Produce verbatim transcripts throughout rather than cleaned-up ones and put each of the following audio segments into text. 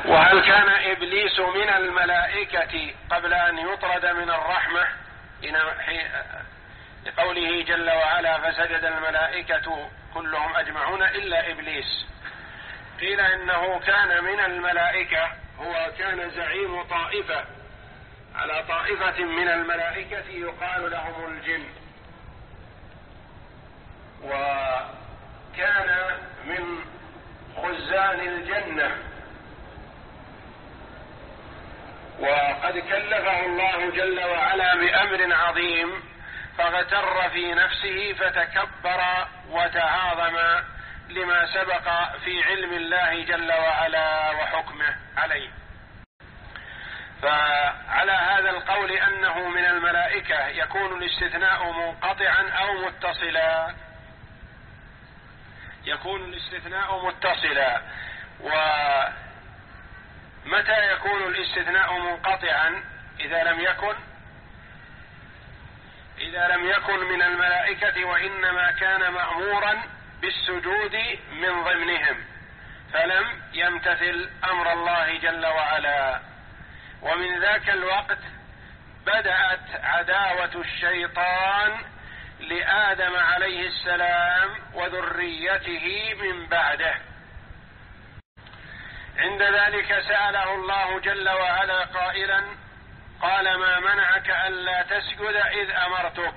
وهل كان إبليس من الملائكة قبل أن يطرد من الرحمة؟ لقوله جل وعلا فسجد الملائكة كلهم أجمعون إلا إبليس. قيل إنه كان من الملائكة، هو كان زعيم طائفة على طائفة من الملائكة يقال لهم الجن، وكان من خزان الجنة، وقد كلفه الله جل وعلا بأمر عظيم فاغتر في نفسه فتكبر وتعاظم لما سبق في علم الله جل وعلا وحكمه عليه. فعلى هذا القول أنه من الملائكة يكون الاستثناء منقطعا أو متصلا، يكون الاستثناء متصلا. ومتى يكون الاستثناء منقطعا؟ إذا لم يكن إذا لم يكن من الملائكة وإنما كان مأمورا بالسجود من ضمنهم فلم يمتثل أمر الله جل وعلا. ومن ذاك الوقت بدأت عداوة الشيطان لآدم عليه السلام وذريته من بعده. عند ذلك سأله الله جل وعلا قائلا قال ما منعك ألا تسجد إذ أمرتك؟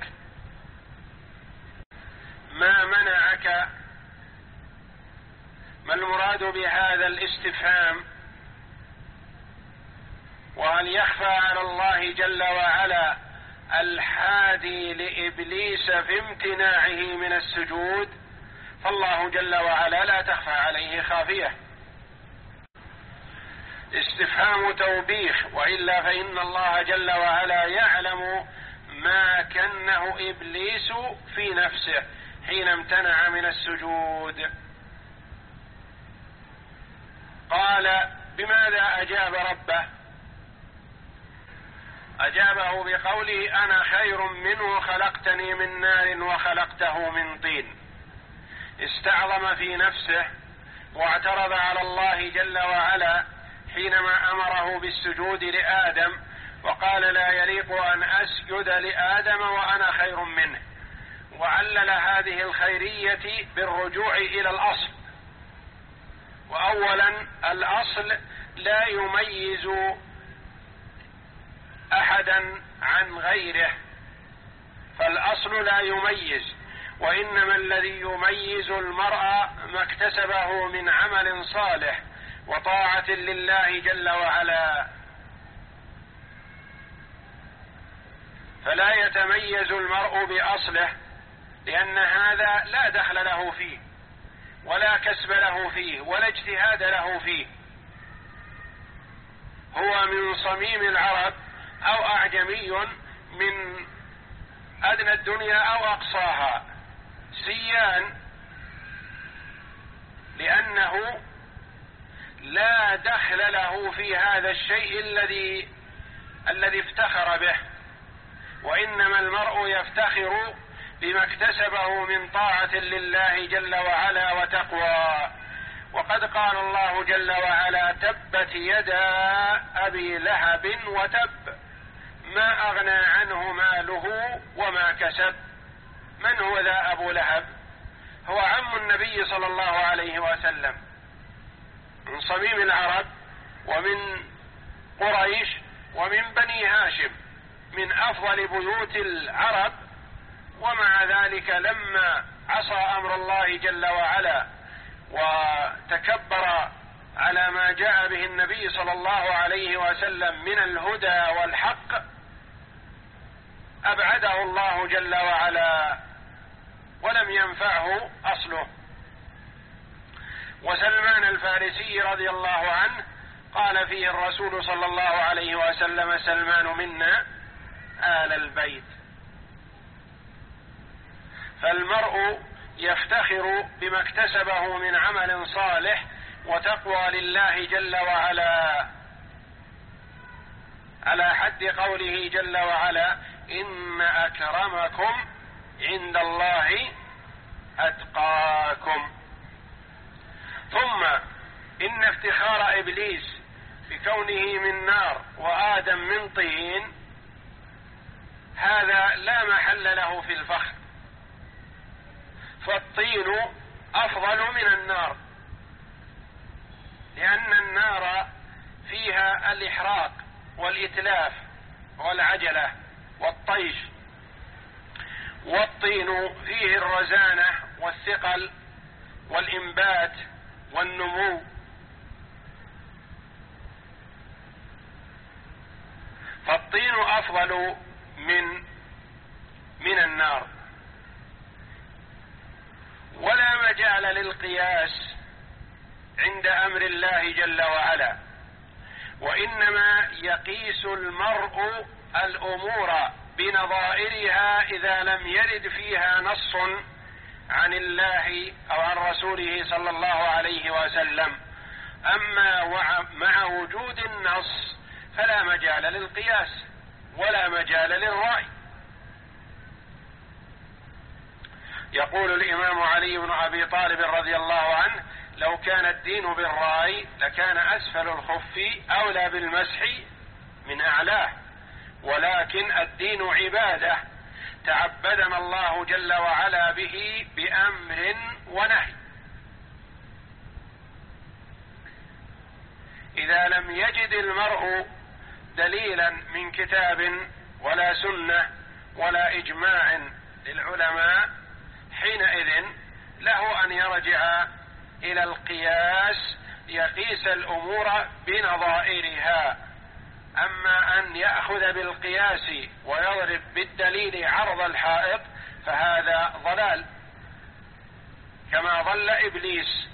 ما منعك؟ ما المراد بهذا الاستفهام؟ وهل يخفى على الله جل وعلا الحادي لإبليس في امتناعه من السجود؟ فالله جل وعلا لا تخفى عليه خافية. استفهام توبيخ، وإلا فإن الله جل وعلا يعلم ما كنه إبليس في نفسه حين امتنع من السجود. قال بماذا أجاب ربه؟ أجابه بقوله أنا خير منه خلقتني من نار وخلقته من طين. استعظم في نفسه واعترض على الله جل وعلا حينما أمره بالسجود لآدم، وقال لا يليق أن أسجد لآدم وأنا خير منه، وعلل هذه الخيرية بالرجوع إلى الأصل. وأولا الأصل لا يميز أحدا عن غيره، فالأصل لا يميز، وإنما الذي يميز المرء ما اكتسبه من عمل صالح وطاعة لله جل وعلا. فلا يتميز المرء بأصله، لأن هذا لا دخل له فيه ولا كسب له فيه ولا اجتهاد له فيه. هو من صميم العرب أو أعجمي من أدنى الدنيا أو أقصاها سيان، لأنه لا دخل له في هذا الشيء الذي الذي افتخر به، وإنما المرء يفتخر بما اكتسبه من طاعة لله جل وعلا وتقوى. وقد قال الله جل وعلا تبت يدا أبي لهب وتب ما أغنى عنه ماله وما كسب. من هو ذا أبو لهب؟ هو عم النبي صلى الله عليه وسلم، من صميم العرب ومن قريش ومن بني هاشم، من أفضل بيوت العرب. ومع ذلك لما عصى أمر الله جل وعلا وتكبر على ما جاء به النبي صلى الله عليه وسلم من الهدى والحق أبعده الله جل وعلا ولم ينفعه أصله. وسلمان الفارسي رضي الله عنه قال فيه الرسول صلى الله عليه وسلم سلمان منا آل البيت. فالمرء يفتخر بما اكتسبه من عمل صالح وتقوى لله جل وعلا، على حد قوله جل وعلا إن أكرمكم عند الله أتقاكم. ثم إن افتخار إبليس كونه من نار وآدم من طين هذا لا محل له في الفخر، فالطين أفضل من النار، لأن النار فيها الإحراق والإتلاف والعجلة والطيش، والطين فيه الرزانة والثقل والإنبات والنمو. فالطين أفضل من من النار. ولا مجال للقياس عند أمر الله جل وعلا، وإنما يقيس المرء الأمور بنظائرها إذا لم يرد فيها نص عن الله أو عن رسوله صلى الله عليه وسلم. أما مع وجود النص فلا مجال للقياس ولا مجال للرأي. يقول الإمام علي بن أبي طالب رضي الله عنه: لو كان الدين بالرأي لكان أسفل الخف أولى بالمسح من أعلاه، ولكن الدين عبادة تعبدنا الله جل وعلا به بأمر ونهي. إذا لم يجد المرء دليلا من كتاب ولا سنة ولا إجماع للعلماء حينئذ له أن يرجع إلى القياس يقيس الأمور بنظائرها. أما أن يأخذ بالقياس ويضرب بالدليل عرض الحائط فهذا ضلال، كما ضل إبليس.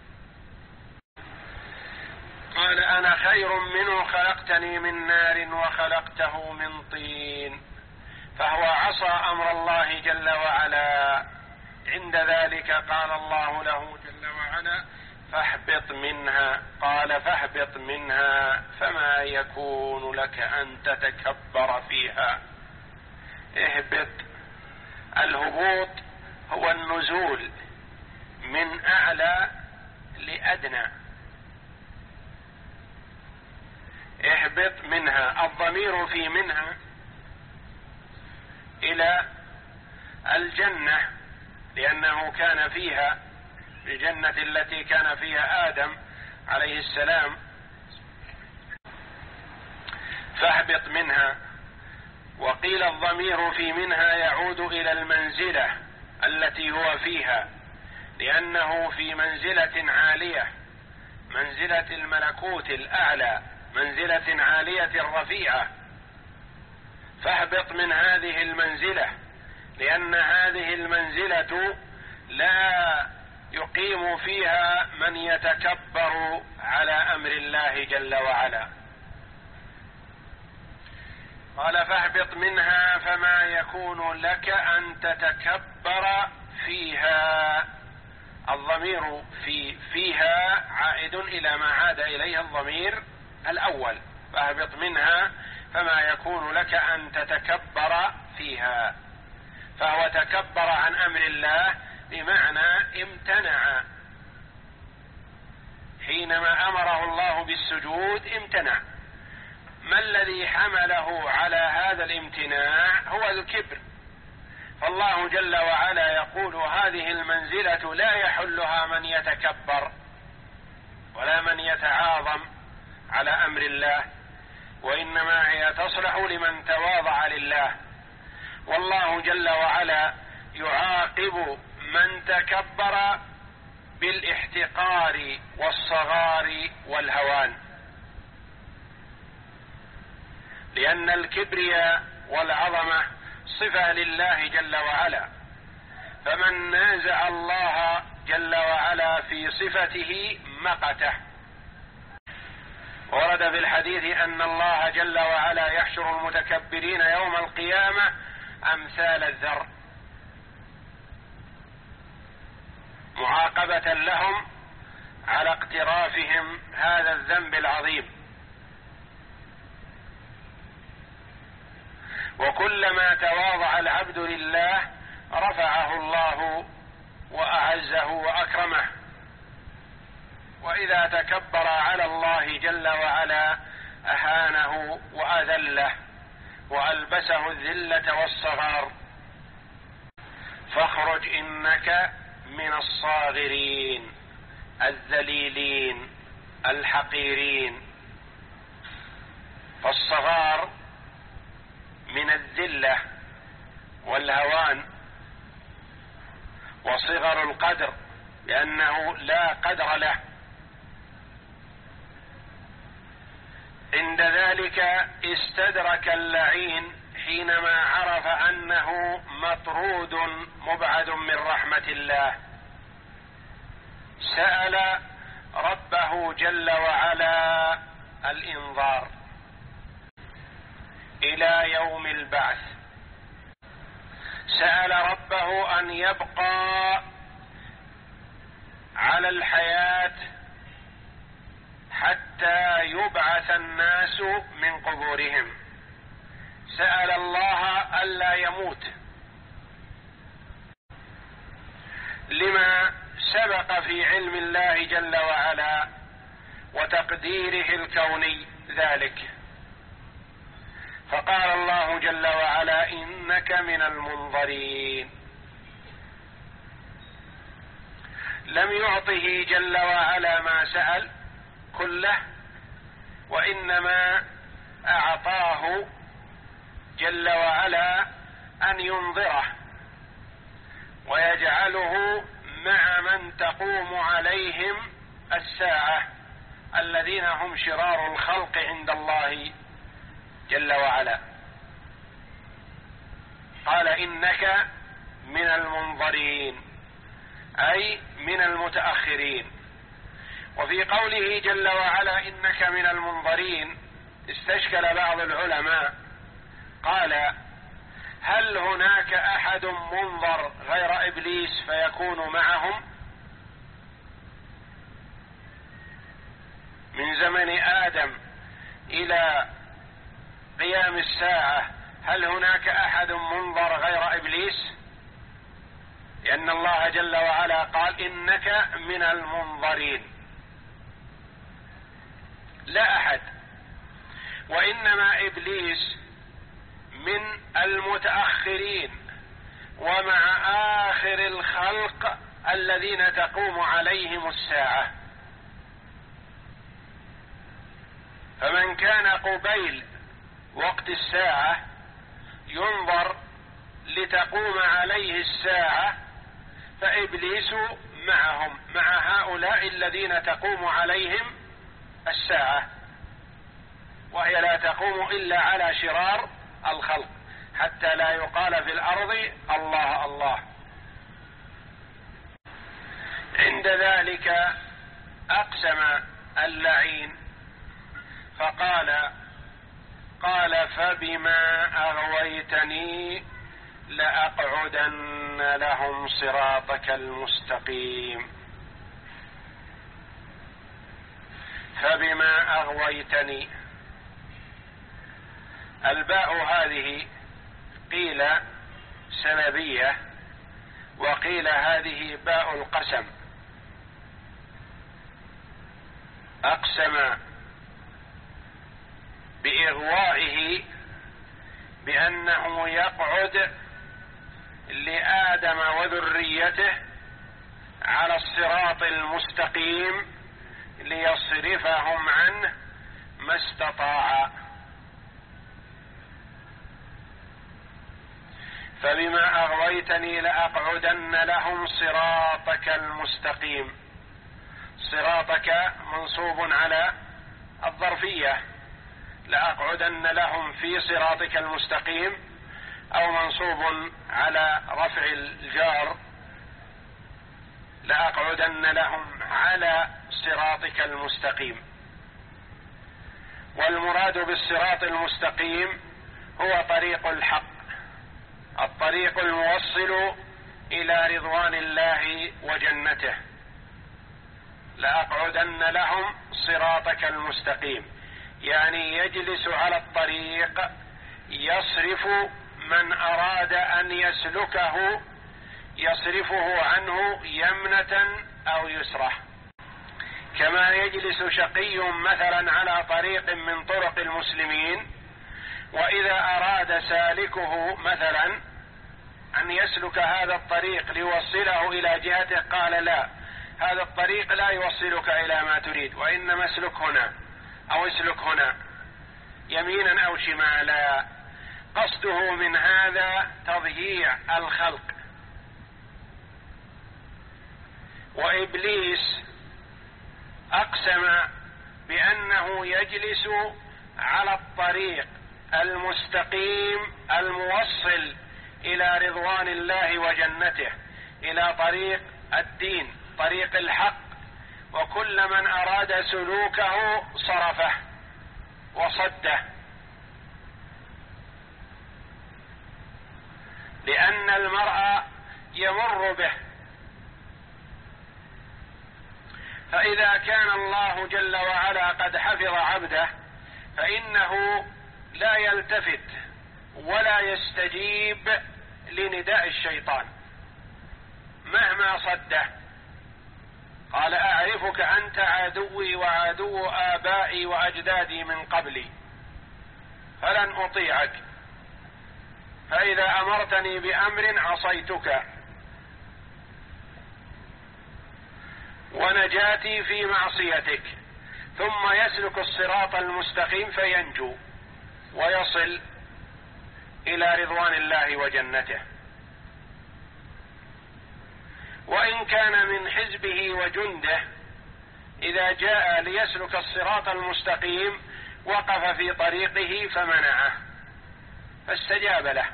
قال: أنا خير منه خلقتني من نار وخلقته من طين. فهو عصى أمر الله جل وعلا. عند ذلك قال الله له جل وعلا: فاهبط منها. قال: فاهبط منها فما يكون لك أن تتكبر فيها. اهبط، الهبوط هو النزول من أعلى لأدنى. اهبط منها، الضمير في منها إلى الجنة، لأنه كان فيها، الجنة التي كان فيها آدم عليه السلام. فاهبط منها. وقيل الضمير في منها يعود إلى المنزلة التي هو فيها، لأنه في منزلة عالية، منزلة الملكوت الأعلى، منزلة عالية رفيعة. فاهبط من هذه المنزلة، لأن هذه المنزلة لا يقيم فيها من يتكبر على أمر الله جل وعلا. قال: فاهبط منها فما يكون لك أن تتكبر فيها. الضمير في فيها عائد إلى ما عاد إليه الضمير الأول. فاهبط منها فما يكون لك أن تتكبر فيها. فهو تكبر عن أمر الله بمعنى امتنع. حينما أمره الله بالسجود امتنع. ما الذي حمله على هذا الامتناع؟ هو الكبر. فالله جل وعلا يقول: هذه المنزلة لا يحلها من يتكبر ولا من يتعاظم على أمر الله، وإنما هي تصلح لمن تواضع لله. والله جل وعلا يعاقب من تكبر بالاحتقار والصغار والهوان، لأن الكبرياء والعظمة صفة لله جل وعلا. فمن نازع الله جل وعلا في صفته مقته. ورد في الحديث أن الله جل وعلا يحشر المتكبرين يوم القيامة أمثال الذر، معاقبة لهم على اقترافهم هذا الذنب العظيم. وكلما تواضع العبد لله رفعه الله وأعزه وأكرمه، وإذا تكبر على الله جل وعلا أهانه وأذله وألبسه الذلة والصغار. فاخرج إنك من الصاغرين الذليلين الحقيرين. فالصغار من الذلة والهوان، وصغر القدر لأنه لا قدر له. عند ذلك استدرك اللعين حينما عرف أنه مطرود مبعد من رحمة الله، سأل ربه جل وعلا الإنظار إلى يوم البعث، سأل ربه أن يبقى على الحياة حتى يبعث الناس من قبورهم، سأل الله ألا يموت لما سبق في علم الله جل وعلا وتقديره الكوني ذلك. فقال الله جل وعلا إنك من المنظرين. لم يعطه جل وعلا ما سأل كله، وإنما أعطاه جل وعلا أن ينظره ويجعله مع من تقوم عليهم الساعة الذين هم شرار الخلق عند الله جل وعلا. قال إنك من المنظرين أي من المتأخرين. وفي قوله جل وعلا إنك من المنظرين استشكل بعض العلماء، قال هل هناك أحد منظر غير إبليس فيكون معهم؟ من زمن آدم إلى قيام الساعة هل هناك أحد منظر غير إبليس؟ لأن الله جل وعلا قال إنك من المنظرين، لا أحد. وإنما إبليس من المتأخرين ومع آخر الخلق الذين تقوم عليهم الساعة. فمن كان قبيل وقت الساعة ينظر لتقوم عليه الساعة، فإبليس معهم، مع هؤلاء الذين تقوم عليهم الساعة، وهي لا تقوم إلا على شرار الخلق حتى لا يقال في الأرض الله الله. عند ذلك أقسم اللعين فقال قال فبما أغويتني لأقعدن لهم صراطك المستقيم. فبما أغويتني، الباء هذه قيل سببية وقيل هذه باء القسم. أقسم بإغوائه بأنه يقعد لآدم وذريته على الصراط المستقيم ليصرفهم عنه ما استطاع. فبما أغويتني لأقعدن لهم صراطك المستقيم. صراطك منصوب على الظرفية، لأقعدن لهم في صراطك المستقيم، أو منصوب على رفع الجار لأقعدن لهم على صراطك المستقيم. والمراد بالصراط المستقيم هو طريق الحق، الطريق الموصل إلى رضوان الله وجنته. لأقعدن لهم صراطك المستقيم، يعني يجلس على الطريق يصرف من أراد أن يسلكه، يصرفه عنه يمنة أو يسرة. كما يجلس شقي مثلا على طريق من طرق المسلمين، وإذا أراد سالكه مثلا أن يسلك هذا الطريق ليوصله إلى جهته قال لا، هذا الطريق لا يوصلك إلى ما تريد، وإنما اسلك هنا أو اسلك هنا يمينا أو شمالا. قصده من هذا تضييع الخلق. وإبليس أقسم بأنه يجلس على الطريق المستقيم الموصل إلى رضوان الله وجنته، إلى طريق الدين، طريق الحق، وكل من أراد سلوكه صرفه وصده، لأن المرء يمر به. فإذا كان الله جل وعلا قد حفظ عبده فإنه لا يلتفت ولا يستجيب لنداء الشيطان مهما صده. قال أعرفك أنت عدوي وعدو آبائي وأجدادي من قبلي فلن أطيعك، فإذا أمرتني بأمر عصيتك، ونجاتي في معصيتك. ثم يسلك الصراط المستقيم فينجو ويصل إلى رضوان الله وجنته. وإن كان من حزبه وجنده إذا جاء ليسلك الصراط المستقيم وقف في طريقه فمنعه فاستجاب له.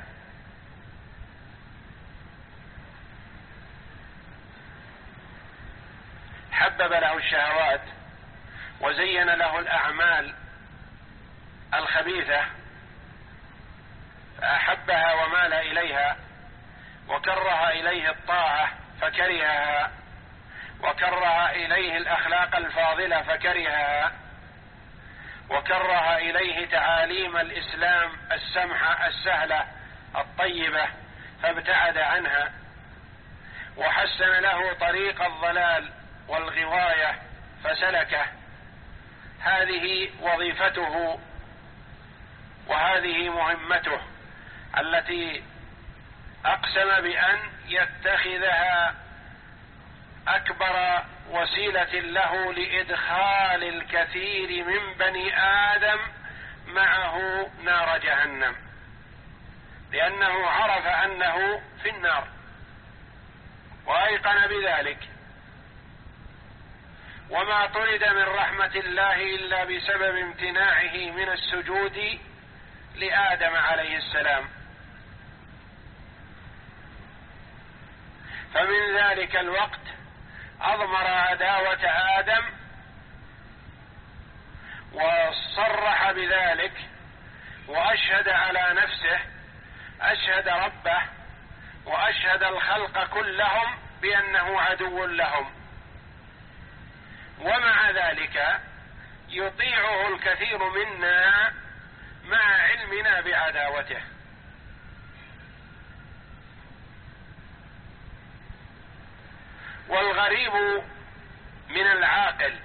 حبب له الشهوات وزين له الأعمال الخبيثة فأحبها ومال إليها، وكره إليه الطاعة فكرهها، وكره إليه الأخلاق الفاضلة فكرهها، وكره إليه تعاليم الإسلام السمحة السهلة الطيبة فابتعد عنها، وحسن له طريق الضلال والغواية فسلكه. هذه وظيفته وهذه مهمته التي أقسم بأن يتخذها أكبر وسيلة له لإدخال الكثير من بني آدم معه نار جهنم، لأنه عرف أنه في النار وأيقن بذلك. وما طرد من رحمة الله إلا بسبب امتناعه من السجود لآدم عليه السلام. فمن ذلك الوقت أضمر عداوة آدم وصرح بذلك وأشهد على نفسه، أشهد ربه وأشهد الخلق كلهم بأنه عدو لهم، ومع ذلك يطيعه الكثير منا مع علمنا بعداوته. والغريب من العاقل،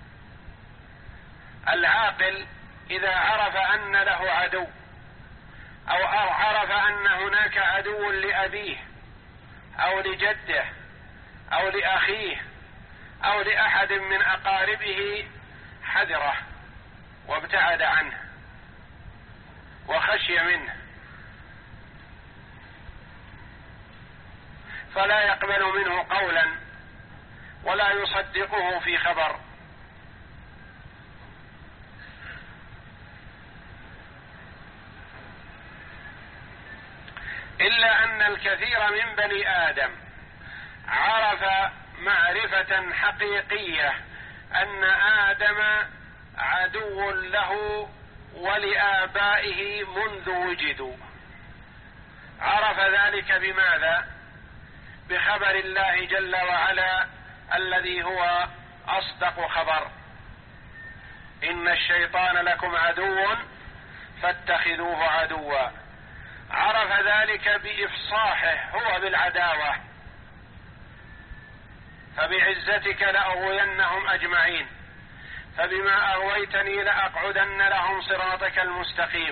العاقل إذا عرف أن له عدو أو عرف أن هناك عدو لأبيه أو لجده أو لأخيه أو لأحد من أقاربه حذره وابتعد عنه وخشي منه، فلا يقبل منه قولا ولا يصدقه في خبر. إلا أن الكثير من بني آدم عرف معرفة حقيقية أن آدم عدو له ولآبائه منذ وجدوا. عرف ذلك بماذا؟ بخبر الله جل وعلا الذي هو أصدق خبر: إن الشيطان لكم عدو فاتخذوه عدوا. عرف ذلك بإفصاحه هو بالعداوة، فبعزتك لأغوينهم أجمعين، فبما أغويتني لأقعدن لهم صراطك المستقيم.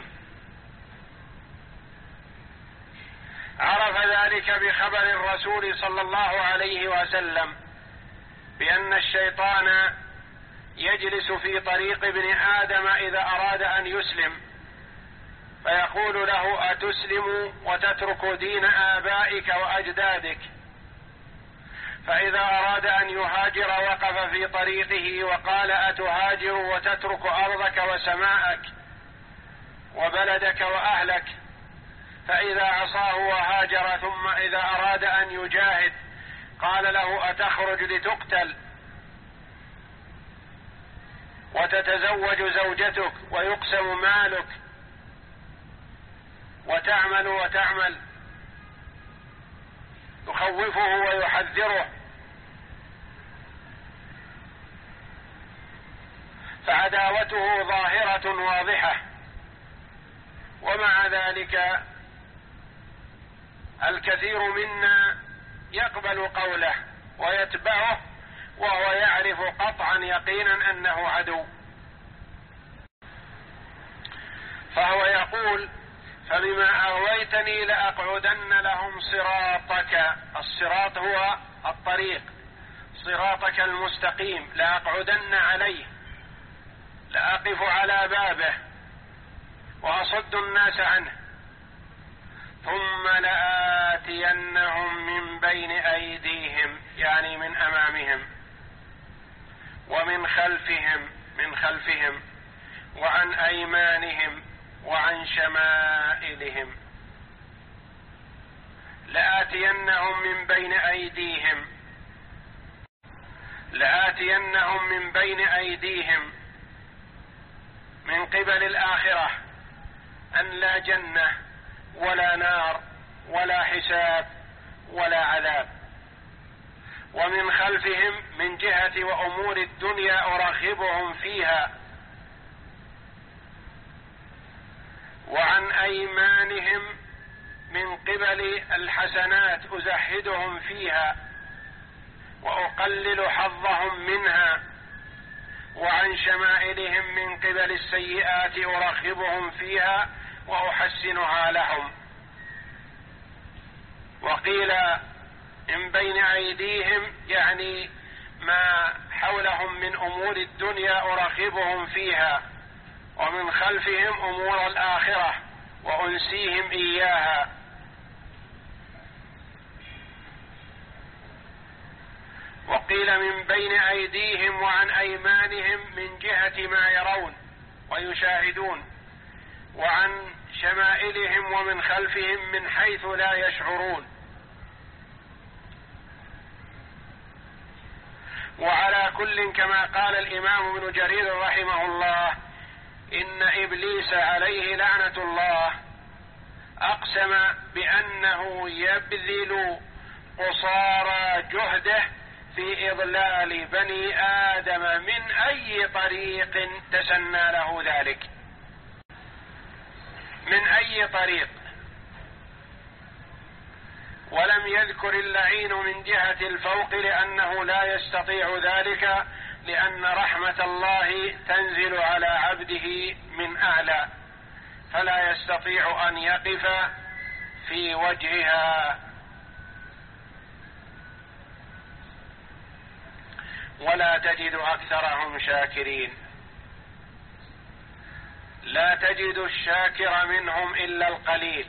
عرف ذلك بخبر الرسول صلى الله عليه وسلم بأن الشيطان يجلس في طريق ابن آدم إذا أراد أن يسلم، فيقول له: أتسلم وتترك دين آبائك وأجدادك؟ فإذا أراد أن يهاجر وقف في طريقه وقال: أتهاجر وتترك أرضك وسماءك وبلدك وأهلك؟ فإذا عصاه وهاجر، ثم إذا أراد أن يجاهد قال له: أتخرج لتقتل وتتزوج زوجتك ويقسم مالك وتعمل وتعمل؟ يخوفه ويحذره. فعداوته ظاهرة واضحة، ومع ذلك الكثير منا يقبل قوله ويتبعه وهو يعرف قطعا يقينا أنه عدو. فهو يقول: فبما أغويتني لأقعدن لهم صراطك. الصراط هو الطريق، صراطك المستقيم، لأقعدن عليه، لأقف على بابه وأصد الناس عنه، ثم لآتينهم من بين أيديهم، يعني من أمامهم، ومن خلفهم، من خلفهم، وعن أيمانهم، وعن شمائلهم. لآتينهم من بين أيديهم، لآتينهم من بين أيديهم من قبل الآخرة، أن لا جنة ولا نار ولا حساب ولا عذاب. ومن خلفهم من جهة وأمور الدنيا أرغبهم فيها. وعن أيمانهم من قبل الحسنات أزهدهم فيها وأقلل حظهم منها. وعن شمائلهم من قبل السيئات أرغبهم فيها وأحسنها لهم. وقيل من بين أيديهم يعني ما حولهم من أمور الدنيا أرغبهم فيها، ومن خلفهم أمور الآخرة وأنسيهم إياها. وقيل من بين أيديهم وعن أيمانهم من جهة ما يرون ويشاهدون، وعن شمائلهم ومن خلفهم من حيث لا يشعرون. وعلى كل كما قال الإمام ابن جرير رحمه الله: إن إبليس عليه لعنة الله أقسم بأنه يبذل قصارى جهده في إضلال بني آدم من أي طريق تسنى له ذلك، من أي طريق. ولم يذكر اللعين من جهة الفوق لأنه لا يستطيع ذلك، لأن رحمة الله تنزل على عبده من أعلى، فلا يستطيع أن يقف في وجهها. ولا تجد أكثرهم شاكرين، لا تجد الشاكر منهم إلا القليل،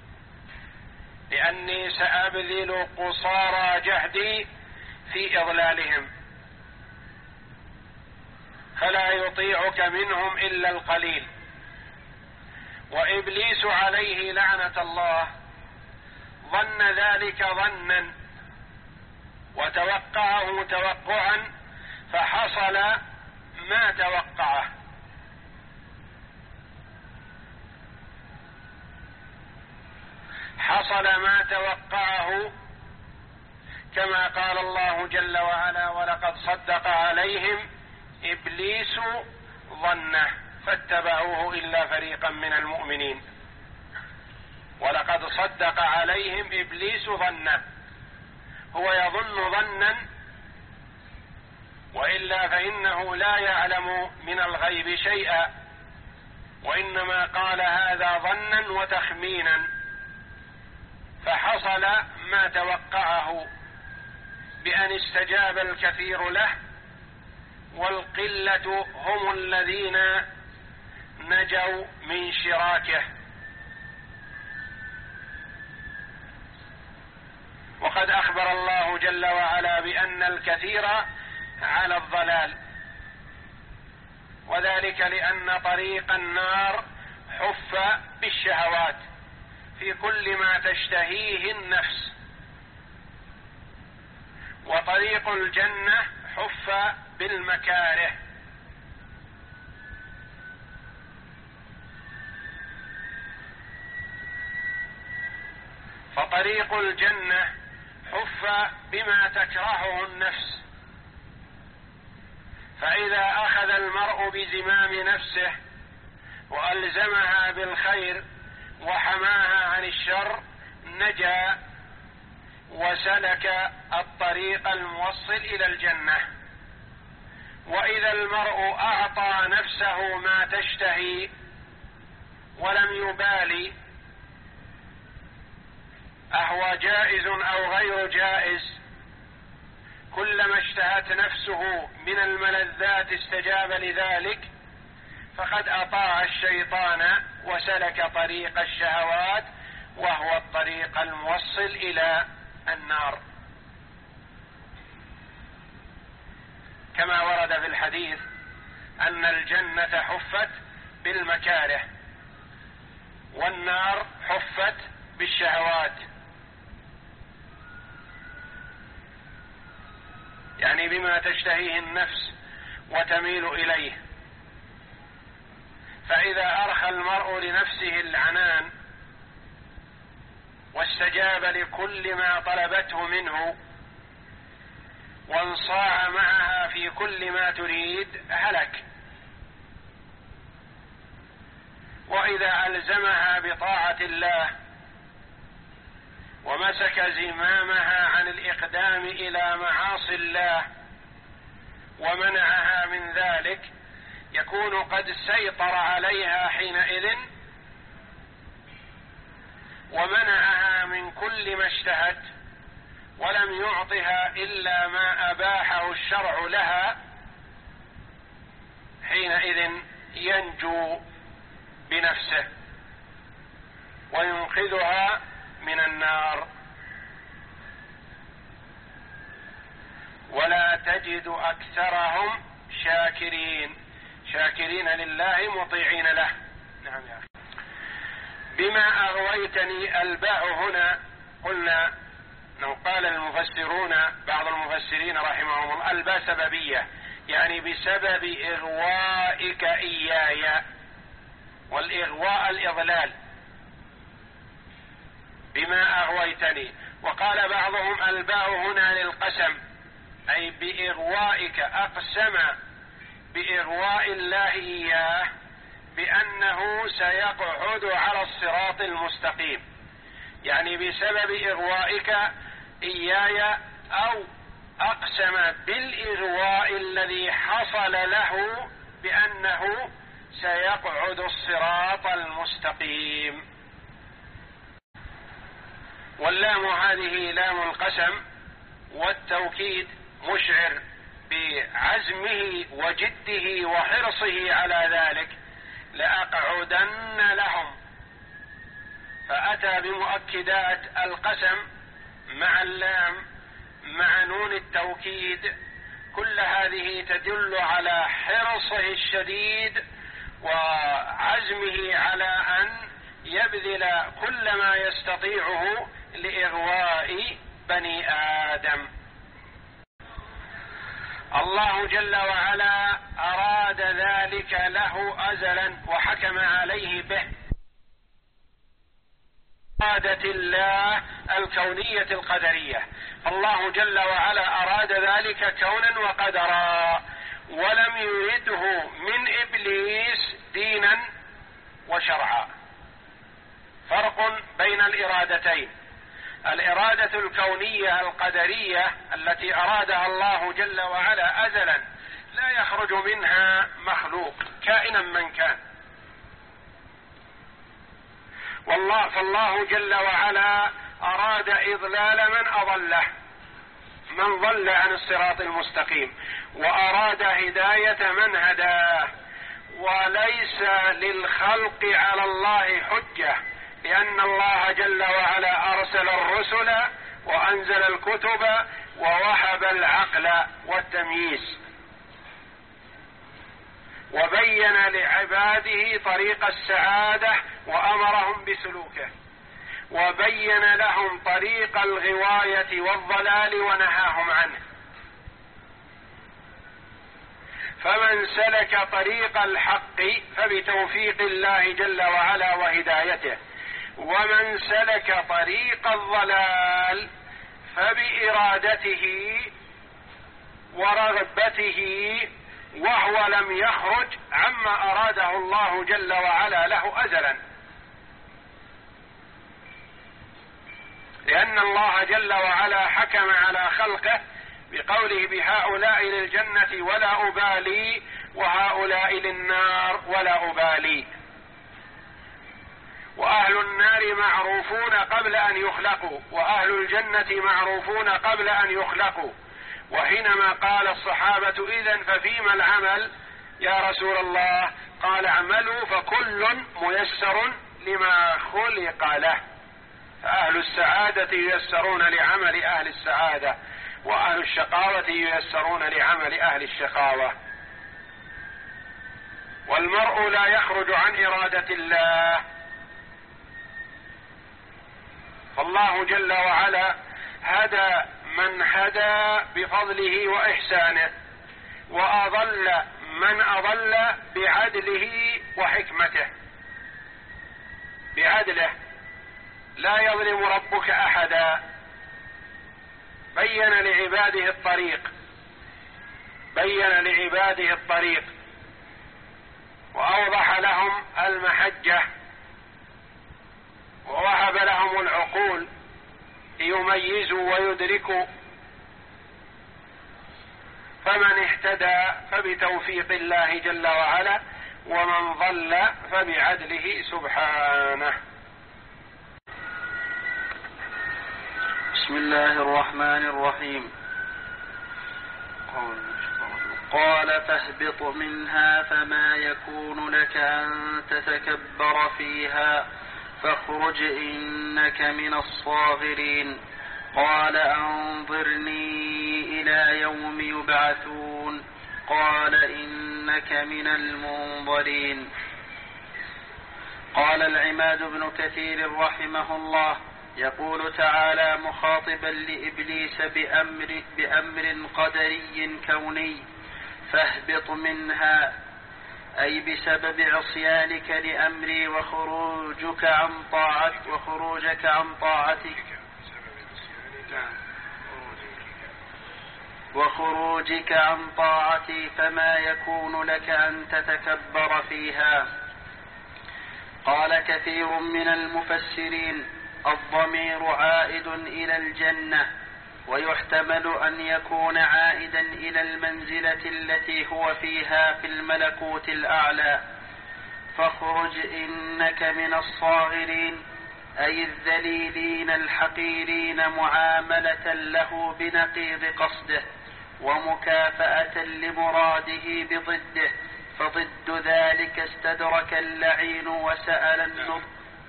لأني سأبذل قصارى جهدي في إضلالهم، فلا يطيعك منهم إلا القليل. وإبليس عليه لعنة الله ظن ذلك ظنا وتوقعه توقعا، فحصل ما توقعه. حصل ما توقعه، كما قال الله جل وعلا: ولقد صدق عليهم إبليس ظنه فاتبعوه إلا فريقا من المؤمنين. ولقد صدق عليهم إبليس ظنه، هو يظن ظنا وإلا فإنه لا يعلم من الغيب شيئا، وإنما قال هذا ظنا وتخمينا، فحصل ما توقعه بأن استجاب الكثير له، والقلة هم الذين نجوا من شراكه. وقد أخبر الله جل وعلا بأن الكثير على الضلال، وذلك لأن طريق النار حف بالشهوات في كل ما تشتهيه النفس، وطريق الجنة حف بالمكاره. فطريق الجنة حف بما تكرهه النفس، فإذا أخذ المرء بزمام نفسه وألزمها بالخير وحماها عن الشر نجا وسلك الطريق الموصل إلى الجنة. وإذا المرء أعطى نفسه ما تشتهي ولم يبالي أهو جائز أو غير جائز، كلما اشتهت نفسه من الملذات استجاب لذلك، فقد أطاع الشيطان وسلك طريق الشهوات، وهو الطريق الموصل إلى النار، كما ورد في الحديث أن الجنة حفت بالمكاره والنار حفت بالشهوات، يعني بما تشتهيه النفس وتميل إليه. فإذا أرخى المرء لنفسه العنان واستجاب لكل ما طلبته منه وانصاع معها في كل ما تريد هلك. وإذا ألزمها بطاعة الله ومسك زمامها عن الإقدام إلى معاصي الله ومنعها من ذلك، يكون قد سيطر عليها حينئذ ومنعها من كل ما اشتهت، ولم يعطها إلا ما أباحه الشرع لها، حينئذ ينجو بنفسه وينقذها من النار. ولا تجد أكثرهم شاكرين، شاكرين لله مطيعين له. نعم يا أخي. بما أغويتني الباء هنا قلنا أنه قال المفسرون بعض المفسرين رحمهم الله الباء سببية، يعني بسبب إغوائك إياي، والإغواء الإضلال. بما أغويتني. وقال بعضهم الباء هنا للقسم، أي بإغوائك، أقسم بإغواء الله إياه بأنه سيقعد على الصراط المستقيم، يعني بسبب إغوائك إياي، أو أقسم بالإغواء الذي حصل له بأنه سيقعد الصراط المستقيم. واللام هذه لام القسم والتوكيد، مشعر بعزمه وجده وحرصه على ذلك، لأقعدن لهم، فأتى بمؤكدات القسم مع اللام مع نون التوكيد، كل هذه تدل على حرصه الشديد وعزمه على أن يبذل كل ما يستطيعه لإغواء بني آدم. الله جل وعلا أراد ذلك له أزلا وحكم عليه به، إرادة الله الكونية القدرية. الله جل وعلا أراد ذلك كونا وقدرا، ولم يرده من إبليس دينا وشرعا. فرق بين الإرادتين، الإرادة الكونية القدرية التي أرادها الله جل وعلا أزلا لا يخرج منها مخلوق كائنا من كان. والله فالله جل وعلا أراد إضلال من أضله، من ضل عن الصراط المستقيم، وأراد هداية من هداه. وليس للخلق على الله حجة، لأن الله جل وعلا أرسل الرسل وأنزل الكتب ووهب العقل والتمييز، وبين لعباده طريق السعادة وأمرهم بسلوكه، وبين لهم طريق الغواية والضلال ونهاهم عنه. فمن سلك طريق الحق فبتوفيق الله جل وعلا وهدايته، ومن سلك طريق الضلال فبإرادته ورغبته، وهو لم يخرج عما أراده الله جل وعلا له أزلا. لأن الله جل وعلا حكم على خلقه بقوله بهؤلاء للجنة ولا أبالي، وهؤلاء للنار ولا أبالي. وأهل النار معروفون قبل أن يخلقوا، وأهل الجنة معروفون قبل أن يخلقوا. وحينما قال الصحابة إذن ففيما العمل يا رسول الله؟ قال اعملوا فكل ميسر لما خلق له. فأهل السعادة ييسرون لعمل أهل السعادة، وأهل الشقاوة ييسرون لعمل أهل الشقاوة. والمرء لا يخرج عن إرادة الله. فالله جل وعلا هدى من هدى بفضله وإحسانه، وأضل من أضل بعدله وحكمته، بعدله. لا يظلم ربك أحدا. بين لعباده الطريق، بين لعباده الطريق وأوضح لهم المحجة، ووهب لهم العقول ليميزوا ويدركوا. فمن اهتدى فبتوفيق الله جل وعلا، ومن ضل فبعدله سبحانه. بسم الله الرحمن الرحيم. قال فاهبط منها فما يكون لك أن تتكبر فيها فاخرج إنك من الصاغرين. قال أنظرني إلى يوم يبعثون. قال إنك من المنظرين. قال العماد بن كثير رحمه الله يقول تعالى مخاطبا لإبليس بأمر, بأمر قدري كوني: فاهبط منها، أي بسبب عصيانك لأمري وخروجك عن طاعتك وخروجك عن طاعتك وخروجك عن طاعتي فما يكون لك أن تتكبر فيها. قال كثير من المفسرين: الضمير عائد إلى الجنة، ويحتمل أن يكون عائدا إلى المنزلة التي هو فيها في الملكوت الأعلى. فاخرج إنك من الصاغرين، أي الذليلين الحقيرين معاملة له بنقيض قصده، ومكافأة لمراده بضده. فضد ذلك استدرك اللعين وسأل النضر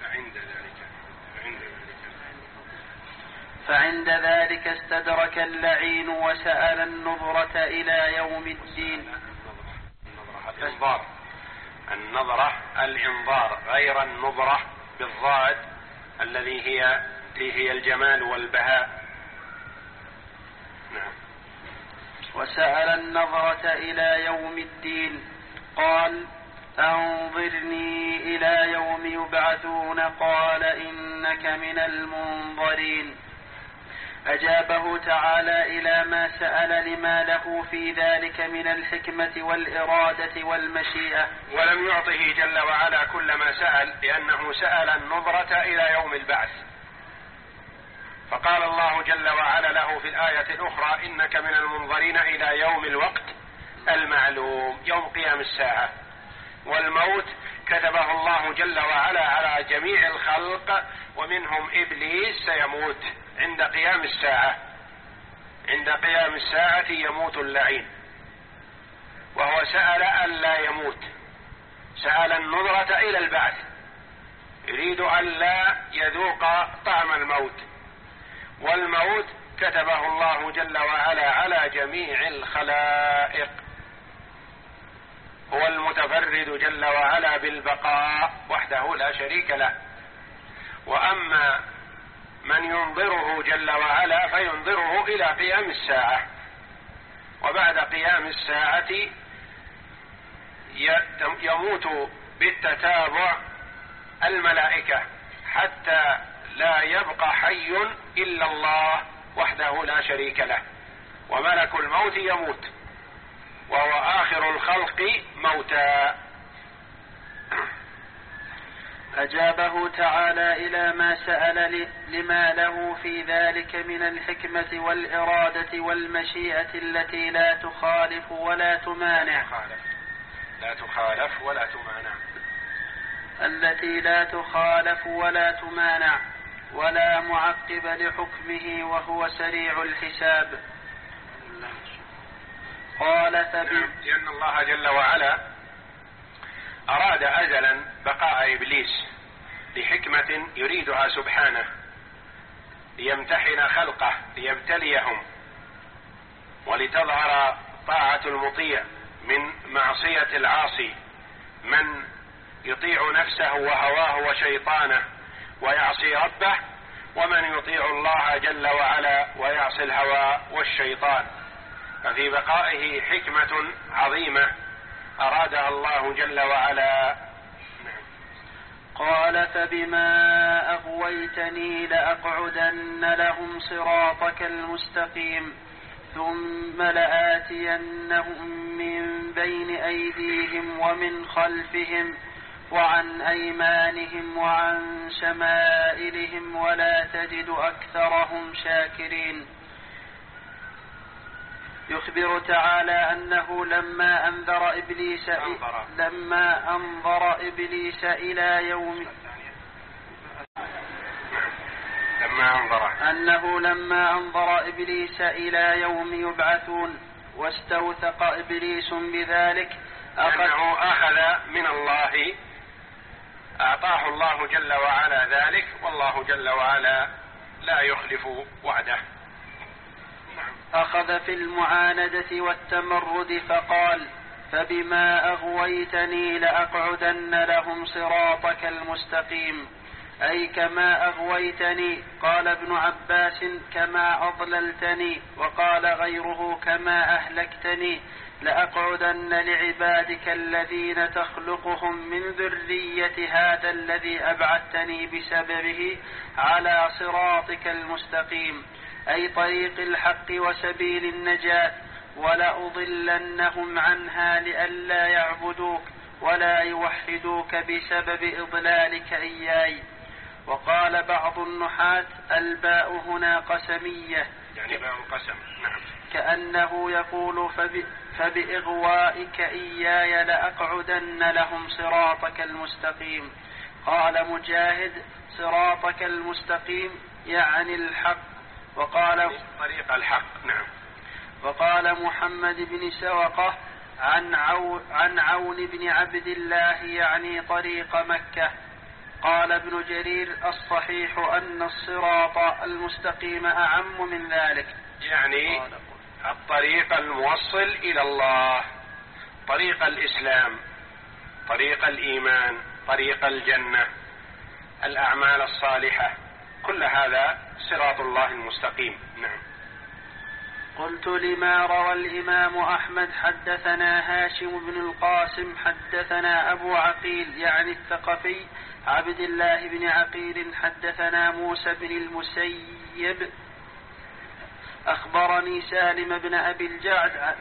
فعند ذلك استدرك اللعين وسأل النظرة إلى يوم الدين. الإنظار، النظرة الإنظار، غير النظرة بالضاد الذي هي اللي هي الجمال والبهاء. نعم. وسأل النظرة إلى يوم الدين. قال أنظرني إلى يوم يبعثون. قال إنك من المنظرين. أجابه تعالى إلى ما سأل لما له في ذلك من الحكمة والإرادة والمشيئة، ولم يعطه جل وعلا كل ما سأل، لأنه سأل النظرة إلى يوم البعث، فقال الله جل وعلا له في الآية الأخرى إنك من المنظرين إلى يوم الوقت المعلوم، يوم قيام الساعة. والموت كتبه الله جل وعلا على جميع الخلق، ومنهم إبليس سيموت عند قيام الساعة. عند قيام الساعة يموت اللعين، وهو سأل ألا يموت، سأل النظرة إلى البعث، يريد ألا يذوق طعم الموت. والموت كتبه الله جل وعلا على جميع الخلائق. هو المتفرد جل وعلا بالبقاء وحده لا شريك له. وأما من ينظره جل وعلا فينظره إلى قيام الساعة، وبعد قيام الساعة يموت بالتتابع الملائكة حتى لا يبقى حي إلا الله وحده لا شريك له، وملك الموت يموت وهو آخر الخلق موتا. أجابه تعالى إلى ما سأل لما له في ذلك من الحكمة والإرادة والمشيئة التي لا تخالف ولا تمانع لا تخالف ولا تمانع التي لا تخالف ولا تمانع ولا معقب لحكمه وهو سريع الحساب. قال فبي لأن الله جل وعلا أراد أزلا بقاء إبليس لحكمة يريدها سبحانه، ليمتحن خلقه، ليبتليهم، ولتظهر طاعة المطيع من معصية العاصي، من يطيع نفسه وهواه وشيطانه ويعصي ربه، ومن يطيع الله جل وعلا ويعصي الهوى والشيطان. ففي بقائه حكمة عظيمة أرادها الله جل وعلا. قال فبما أغويتني لأقعدن لهم صراطك المستقيم ثم لآتينهم من بين أيديهم ومن خلفهم وعن أيمانهم وعن شمائلهم ولا تجد أكثرهم شاكرين. يخبر تعالى أنه لما أنذر إبليس أنظر. لما أنظر إبليس إلى يوم لما أنظر أنه لما أنظر إبليس إلى يوم يبعثون واستوثق إبليس بذلك أنه أخذ من الله، أعطاه الله جل وعلا ذلك، والله جل وعلا لا يخلف وعده. أخذ في المعاندة والتمرد فقال فبما أغويتني لأقعدن لهم صراطك المستقيم، أي كما أغويتني. قال ابن عباس كما أضللتني، وقال غيره كما أهلكتني، لأقعدن لعبادك الذين تخلقهم من ذرية هذا الذي أبعدتني بسببه على صراطك المستقيم، أي طريق الحق وسبيل النجاة، ولأضلنهم عنها لئلا يعبدوك ولا يوحدوك بسبب إضلالك إياي. وقال بعض النحاة الباء هنا قسمية، يعني باء القسم. نعم. كأنه يقول فب... فبإغوائك إياي لأقعدن لهم صراطك المستقيم. قال مجاهد صراطك المستقيم يعني الحق. وقال طريق الحق. نعم. وقال محمد بن سوقة عن, عو... عن عون بن عبد الله يعني طريق مكة. قال ابن جرير الصحيح أن الصراط المستقيم أعم من ذلك، يعني الطريق الموصل إلى الله، طريق الإسلام، طريق الإيمان، طريق الجنة، الأعمال الصالحة، كل هذا صراط الله المستقيم. نعم. قلت لما روى الإمام أحمد حدثنا هاشم بن القاسم حدثنا أبو عقيل يعني الثقفي عبد الله بن عقيل حدثنا موسى بن المسيب أخبرني سالم بن أبي الجعد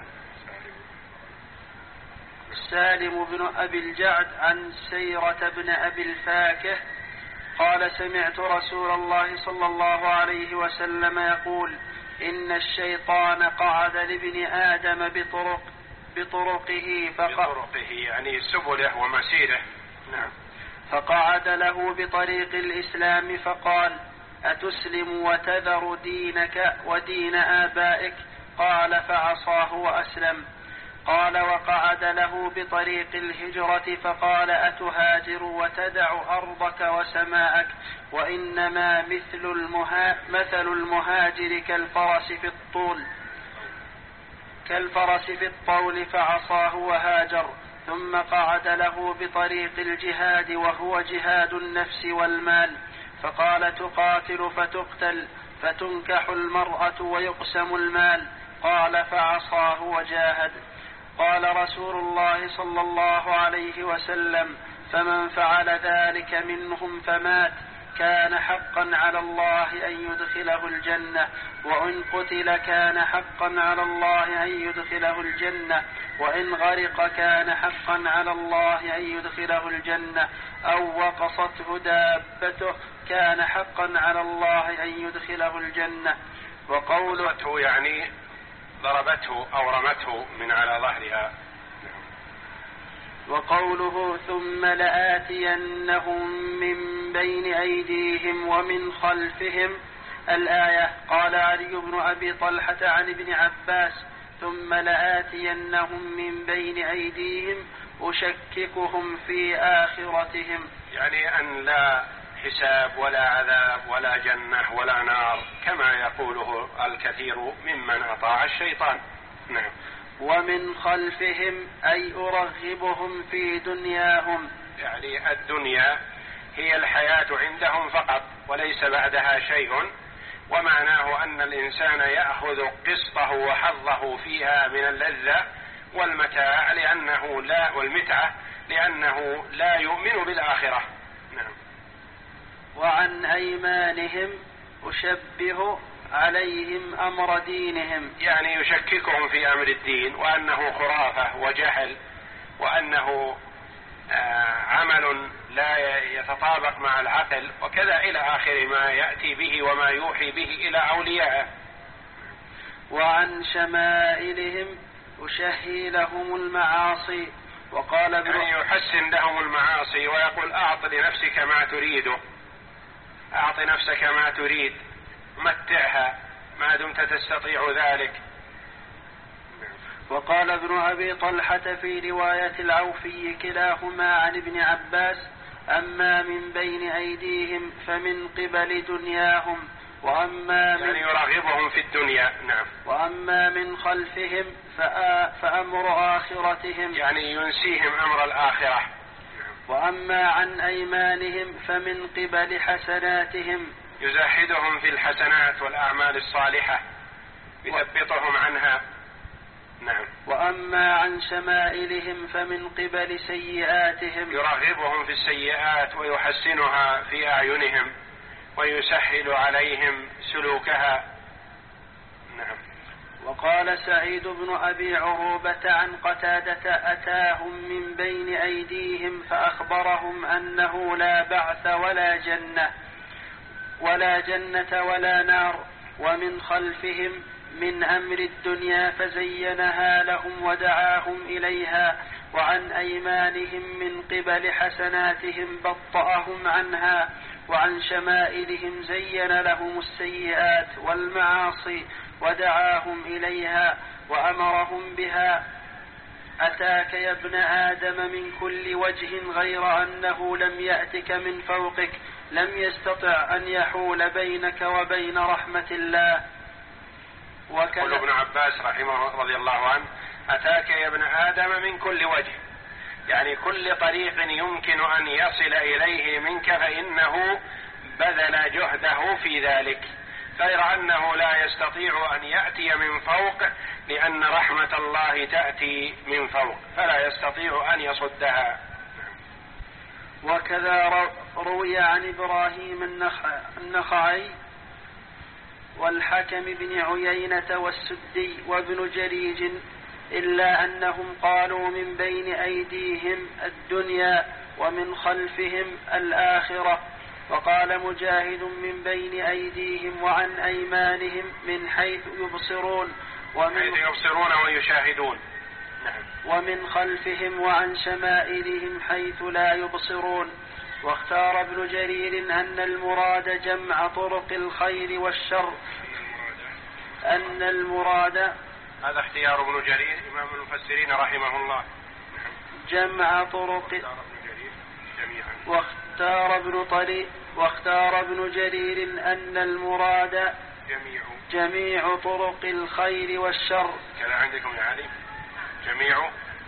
سالم بن أبي الجعد عن سيرة بن أبي الفاكه قال سمعت رسول الله صلى الله عليه وسلم يقول إن الشيطان قعد لابن آدم بطرق بطرقه بطرقه يعني سبله ومسيره. نعم. فقعد له بطريق الإسلام فقال أتسلم وتذر دينك ودين آبائك؟ قال فعصاه وأسلم. قال وقعد له بطريق الهجرة فقال أتهاجر وتدع أرضك وسماءك؟ وإنما مثل, المها مثل المهاجر كالفرس في الطول كالفرس في الطول فعصاه وهاجر. ثم قعد له بطريق الجهاد وهو جهاد النفس والمال فقال تقاتل فتقتل فتنكح المرأة ويقسم المال؟ قال فعصاه وجاهد. قال رسول الله صلى الله عليه وسلم فمن فعل ذلك منهم فمات كان حقا على الله أن يدخله الجنة، وإن قتل كان حقا على الله أن يدخله الجنة، وإن غرق كان حقا على الله أن يدخله الجنة، أو وقصته دابته كان حقا على الله أن يدخله الجنة. وقوله يعني ضربته أو رمته من على ظهرها. وقوله ثم لآتينهم من بين أيديهم ومن خلفهم الآية. قال علي بن أبي طلحة عن ابن عباس ثم لآتينهم من بين أيديهم أشككهم في آخرتهم، يعني أن لا حساب ولا عذاب ولا جنة ولا نار كما يقوله الكثير ممن أطاع الشيطان. نعم. ومن خلفهم أي أرغبهم في دنياهم، يعني الدنيا هي الحياة عندهم فقط وليس بعدها شيء، ومعناه أن الإنسان يأخذ قسطه وحظه فيها من اللذة والمتاع لأنه لا والمتعة لأنه لا يؤمن بالآخرة. نعم. وعن أيمانهم أشبه عليهم أمر دينهم، يعني يشككهم في أمر الدين وأنه خرافة وجهل وأنه آه عمل لا يتطابق مع العقل وكذا إلى آخر ما يأتي به وما يوحي به إلى أوليائه. وعن شمائلهم أشهي لهم المعاصي. وقال ابن يعني يحسن لهم المعاصي ويقول أعط لنفسك ما تريده، أعط نفسك ما تريد، متعها ما دمت تستطيع ذلك. وقال ابن أبي طلحة في رواية العوفي كلاهما عن ابن عباس أما من بين أيديهم فمن قبل دنياهم وأما من يعني يرغبهم في الدنيا. نعم. وأما من خلفهم فأمر آخرتهم، يعني ينسيهم أمر الآخرة. وأما عن أيمانهم فمن قبل حسناتهم، يزهدهم في الحسنات والأعمال الصالحة يثبطهم عنها. نعم. وأما عن شمائلهم فمن قبل سيئاتهم، يرغبهم في السيئات ويحسنها في أعينهم ويسهل عليهم سلوكها. نعم. وقال سعيد بن أبي عروبة عن قتادة أتاهم من بين أيديهم فأخبرهم أنه لا بعث ولا جنة ولا جنة ولا نار، ومن خلفهم من أمر الدنيا فزينها لهم ودعاهم إليها، وعن أيمانهم من قبل حسناتهم بطأهم عنها، وعن شمائلهم زين لهم السيئات والمعاصي ودعاهم إليها وأمرهم بها. أتاك يا ابن آدم من كل وجه غير أنه لم يأتك من فوقك، لم يستطع أن يحول بينك وبين رحمة الله. وكذا ابن عباس رحمه رضي الله عنه أتاك يا ابن آدم من كل وجه، يعني كل طريق يمكن أن يصل إليه منك فإنه بذل جهده في ذلك، غير أنه لا يستطيع أن يأتي من فوق لأن رحمة الله تأتي من فوق فلا يستطيع أن يصدها. وكذا روي عن إبراهيم النخعي والحكم بن عيينة والسدي وابن جريج إلا أنهم قالوا من بين أيديهم الدنيا ومن خلفهم الآخرة، وقال مجاهد من بين أيديهم وعن أيمانهم من حيث يبصرون ومن حيث يبصرون ويشاهدون. نعم. ومن خلفهم وعن شمائلهم حيث لا يبصرون. واختار ابن جرير أن المراد جمع طرق الخير والشر أن المراد هذا اختيار ابن جرير إمام المفسرين رحمه الله جمع طرق واختار ابن طريق واختار ابن جرير أن المراد جميع جميع طرق الخير والشر. كذا عندكم يا علي جميع.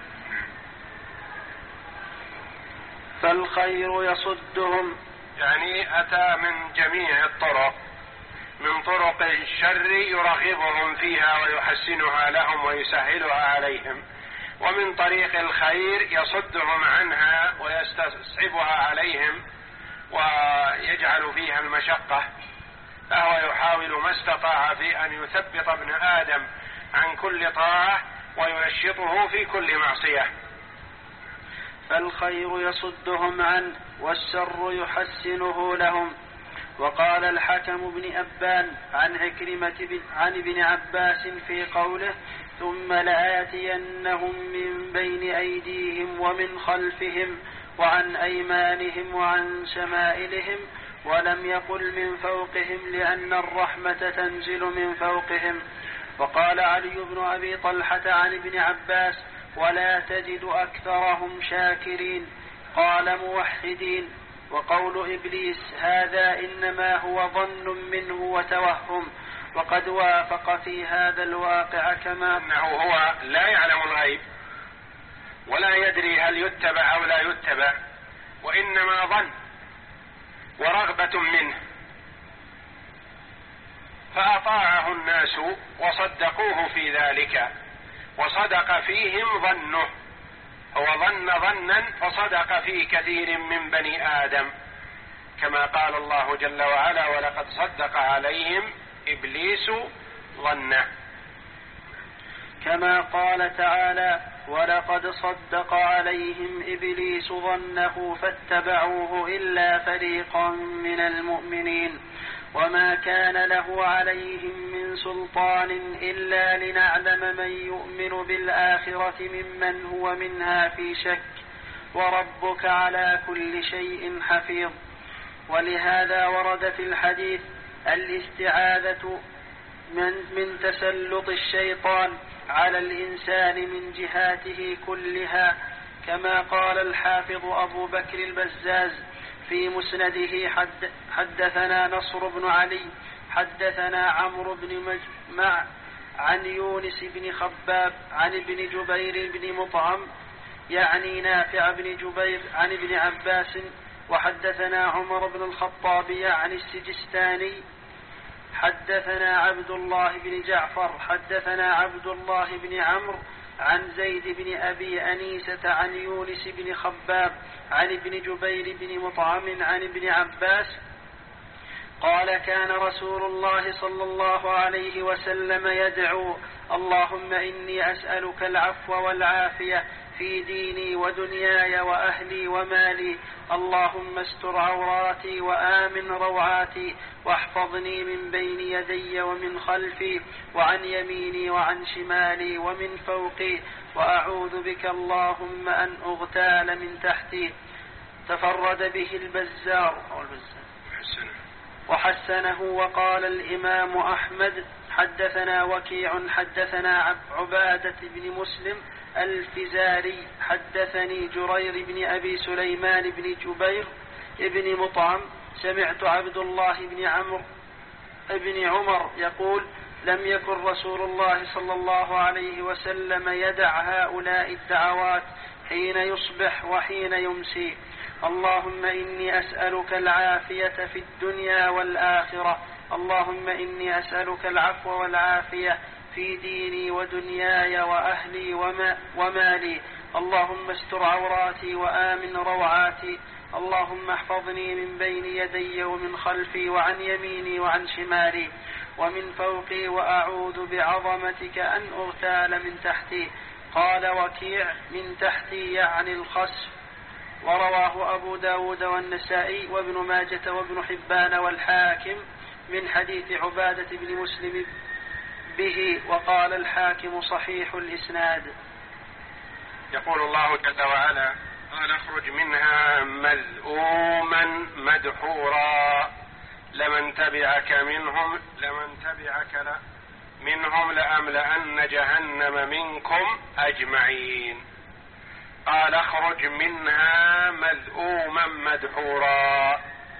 فالخير يصدهم يعني أتى من جميع الطرق، من طرق الشر يرغبهم فيها ويحسنها لهم ويسهلها عليهم، ومن طريق الخير يصدهم عنها ويستصعبها عليهم ويجعل فيها المشقة، فهو يحاول ما استطاع في أن يثبط ابن آدم عن كل طاعة وينشطه في كل معصية. فالخير يصدهم عنه والشر يحسنه لهم. وقال الحكم بن أبان عن عكرمة عن ابن عباس في قوله ثم لآتينهم من بين أيديهم ومن خلفهم وعن أيمانهم وعن شمائلهم، ولم يقل من فوقهم لأن الرحمة تنزل من فوقهم. وقال علي بن أبي طلحة عن ابن عباس ولا تجد أكثرهم شاكرين، قال موحدين. وقول إبليس هذا إنما هو ظن منه وتوهم، وقد وافق في هذا الواقع كما أنه هو لا يعلم الغيب ولا يدري هل يتبع أو لا يتبع، وإنما ظن ورغبة منه، فأطاعه الناس وصدقوه في ذلك، وصدق فيهم ظنه، هو ظن ظنا فصدق في كثير من بني آدم، كما قال الله جل وعلا ولقد صدق عليهم إبليس ظنه، كما قال تعالى ولقد صدق عليهم إبليس ظنه فاتبعوه إلا فريقا من المؤمنين وما كان له عليهم من سلطان إلا لنعلم من يؤمن بالآخرة ممن هو منها في شك وربك على كل شيء حفيظ. ولهذا ورد في الحديث الاستعاذة من, من تسلط الشيطان على الإنسان من جهاته كلها، كما قال الحافظ أبو بكر البزاز في مسنده حد حدثنا نصر بن علي حدثنا عمرو بن مجمع عن يونس بن خباب عن ابن جبير بن مطعم يعني نافع بن جبير عن ابن عباس، وحدثنا عمر بن الخطاب يعني السجستاني حدثنا عبد الله بن جعفر حدثنا عبد الله بن عمرو عن زيد بن أبي أنيسة عن يونس بن خباب عن ابن جبير بن مطعم عن ابن عباس قال كان رسول الله صلى الله عليه وسلم يدعو اللهم إني أسألك العفو والعافية في ديني ودنياي وأهلي ومالي، اللهم استر عوراتي وآمن روعاتي واحفظني من بين يدي ومن خلفي وعن يميني وعن شمالي ومن فوقي، وأعوذ بك اللهم أن أغتال من تحتي. تفرد به البزار وحسنه. وقال الإمام أحمد حدثنا وكيع حدثنا عبادة بن مسلم الفزاري حدثني جرير بن أبي سليمان بن جبير بن مطعم سمعت عبد الله بن عمرو بن عمر يقول لم يكن رسول الله صلى الله عليه وسلم يدع هؤلاء الدعوات حين يصبح وحين يمسي، اللهم إني أسألك العافية في الدنيا والآخرة، اللهم إني أسألك العفو والعافية في ديني ودنياي وأهلي ومالي، اللهم استر عوراتي وآمن روعاتي، اللهم احفظني من بين يدي ومن خلفي وعن يميني وعن شمالي ومن فوقي، وأعوذ بعظمتك أن أغتال من تحتي. قال وكيع من تحتي يعني الخسف. ورواه أبو داود والنسائي وابن ماجة وابن حبان والحاكم من حديث عبادة بن مسلم به، وقال الحاكم صحيح الإسناد. يقول الله جل وعلا: قال اخرج منها مذءوما مدحورا لمن تبعك منهم لمن تبعك منهم لأملأن جهنم منكم أجمعين. قال اخرج منها مذءوما مدحورا.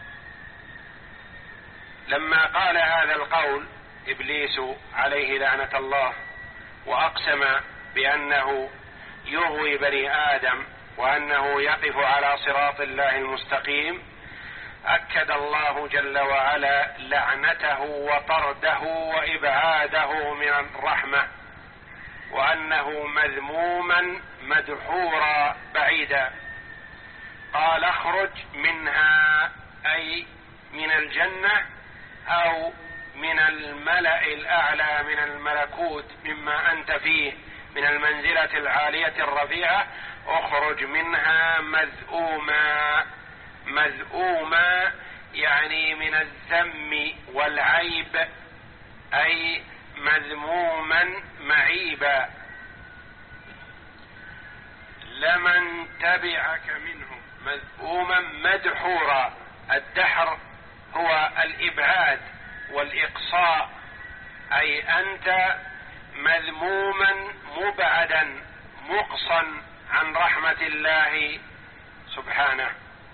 لما قال هذا القول إبليس عليه لعنة الله وأقسم بأنه يغوي بني آدم وأنه يقف على صراط الله المستقيم، أكد الله جل وعلا لعنته وطرده وإبعاده من الرحمة، وأنه مذموما مدحورا بعيدا. قال اخرج منها أي من الجنة أو من الملأ الأعلى من الملكوت مما أنت فيه من المنزلة العالية الرفيعة، اخرج منها مذءوما. مذءوما يعني من الذم والعيب، أي مذموما معيبا. لمن تبعك منهم مذءوما مدحورا. الدحر هو الإبعاد والإقصاء، أي أنت مذموما مبعدا مقصا عن رحمة الله سبحانه.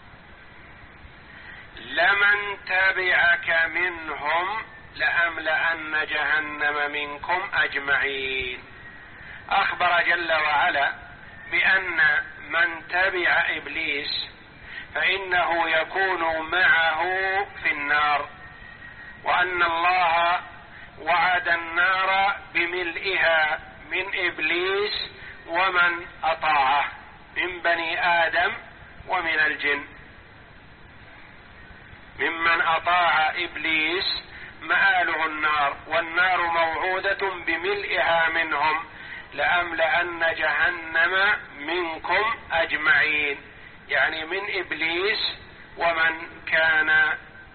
لمن تبعك منهم لأملأن جهنم منكم أجمعين. أخبر جل وعلا بأن من تبع إبليس فإنه يكون معه في النار، وأن الله وعد النار بملئها من إبليس ومن أطاعه من بني آدم ومن الجن. ممن أطاع إبليس مآله النار، والنار موعودة بملئها منهم. لأملأن جهنم منكم أجمعين، يعني من إبليس ومن كان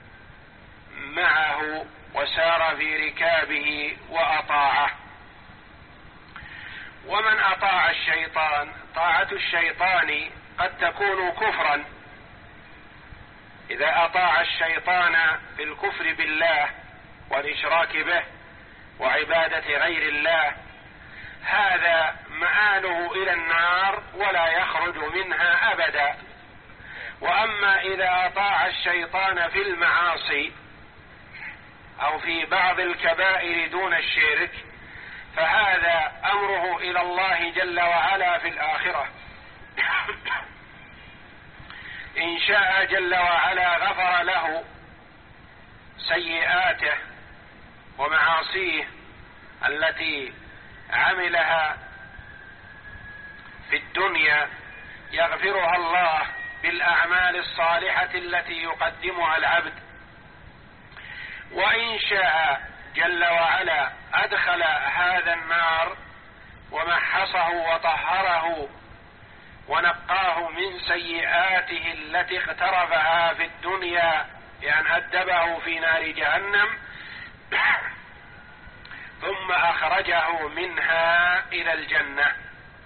معه وسار في ركابه وأطاعه. ومن أطاع الشيطان، طاعة الشيطان قد تكون كفرا. إذا أطاع الشيطان في الكفر بالله والإشراك به وعبادة غير الله، هذا مآله إلى النار ولا يخرج منها أبدا. وأما إذا أطاع الشيطان في المعاصي أو في بعض الكبائر دون الشرك، فهذا أمره إلى الله جل وعلا في الآخرة. إن شاء جل وعلا غفر له سيئاته ومعاصيه التي عملها في الدنيا، يغفرها الله بالأعمال الصالحة التي يقدمها العبد. وإن شاء جل وعلا أدخل هذا النار ومحصه وطهره ونقاه من سيئاته التي اقترفها في الدنيا بأن أدبه في نار جهنم، ثم أخرجه منها إلى الجنة.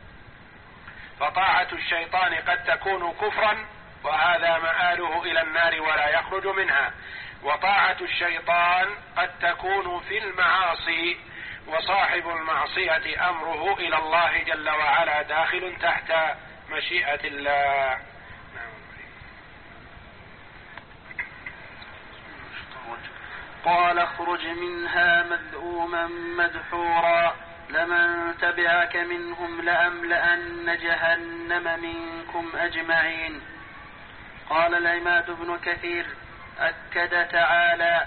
فطاعة الشيطان قد تكون كفرا، وهذا مآله إلى النار ولا يخرج منها. وطاعة الشيطان قد تكون في المعاصي، وصاحب المعصية أمره إلى الله جل وعلا داخل تحت مشيئة الله. قال اخرج منها مذءوما مدحورا لمن تبعك منهم لأملأن جهنم منكم أجمعين. قال العماد بن كثير: أكد تعالى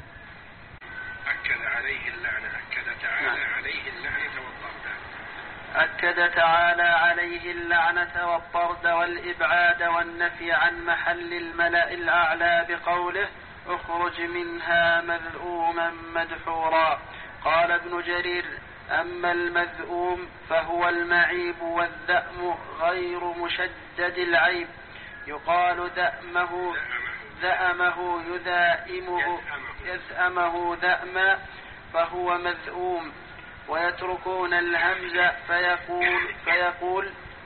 أكد عليه اللعنة أكد تعالى عليه اللعنة والطرد أكد تعالى عليه اللعنة والطرد والإبعاد والنفي عن محل الملأ الأعلى بقوله: اخرج منها مذءوما مدحورا. قال ابن جرير: أما المذءوم فهو المعيب والذأم غير مشدد العيب، يقال ذأمه ذأمه يذائمه يذأمه ذأما فهو مذءوم. ويتركون الهمز فيقول فيقول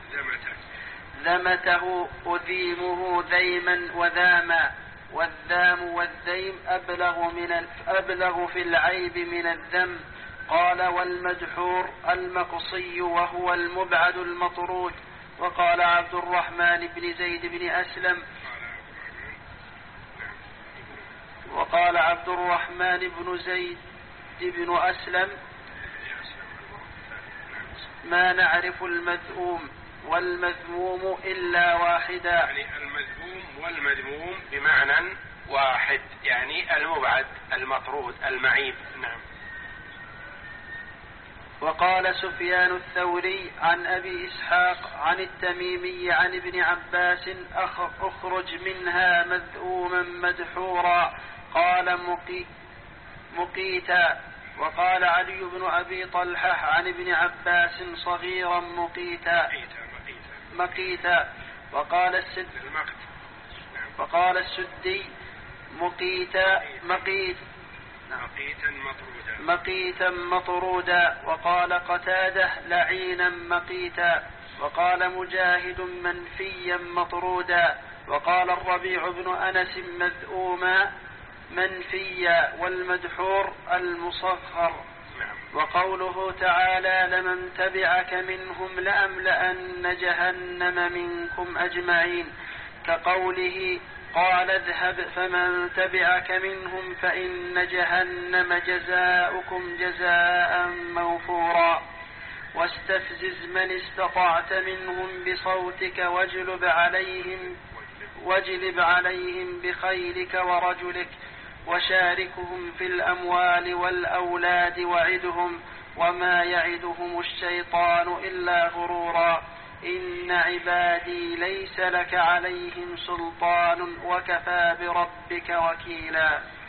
ذمته أذيمه ذيما وذاما. والذام والذيم أبلغ, من أبلغ في العيب من الذم. قال والمدحور المقصي وهو المبعد المطرود. وقال عبد الرحمن بن زيد بن أسلم وقال عبد الرحمن بن زيد بن أسلم ما نعرف المذموم والمذموم إلا واحدا. يعني المذموم والمذموم بمعنى واحد، يعني المبعد المطرود المعيب. نعم. وقال سفيان الثوري عن أبي إسحاق عن التميمي عن ابن عباس أخرج منها مذءوما مدحورا قال مقي مقيتا. وقال علي بن أبي طلحة عن ابن عباس صغيرا مقيتا مقيتا. وقال السد وقال السدي مقيتا مقيت مقيتا مطرودا مقيتا مطرودا. وقال قتاده لعينا مقيتا. وقال مجاهد منفيا مطرودا. وقال الربيع بن أنس مذءوما منفيا والمدحور المصغر. وقوله تعالى لمن تبعك منهم لأملأن جهنم منكم أجمعين كقوله قال اذهب فمن تبعك منهم فإن جهنم جزاؤكم جزاء موفورا. واستفزز من استطعت منهم بصوتك واجلب عليهم واجلب عليهم بخيلك ورجلك وشاركهم في الأموال والأولاد وعدهم وما يعدهم الشيطان إلا غرورا. إن عبادي ليس لك عليهم سلطان وكفى بربك وكيلا.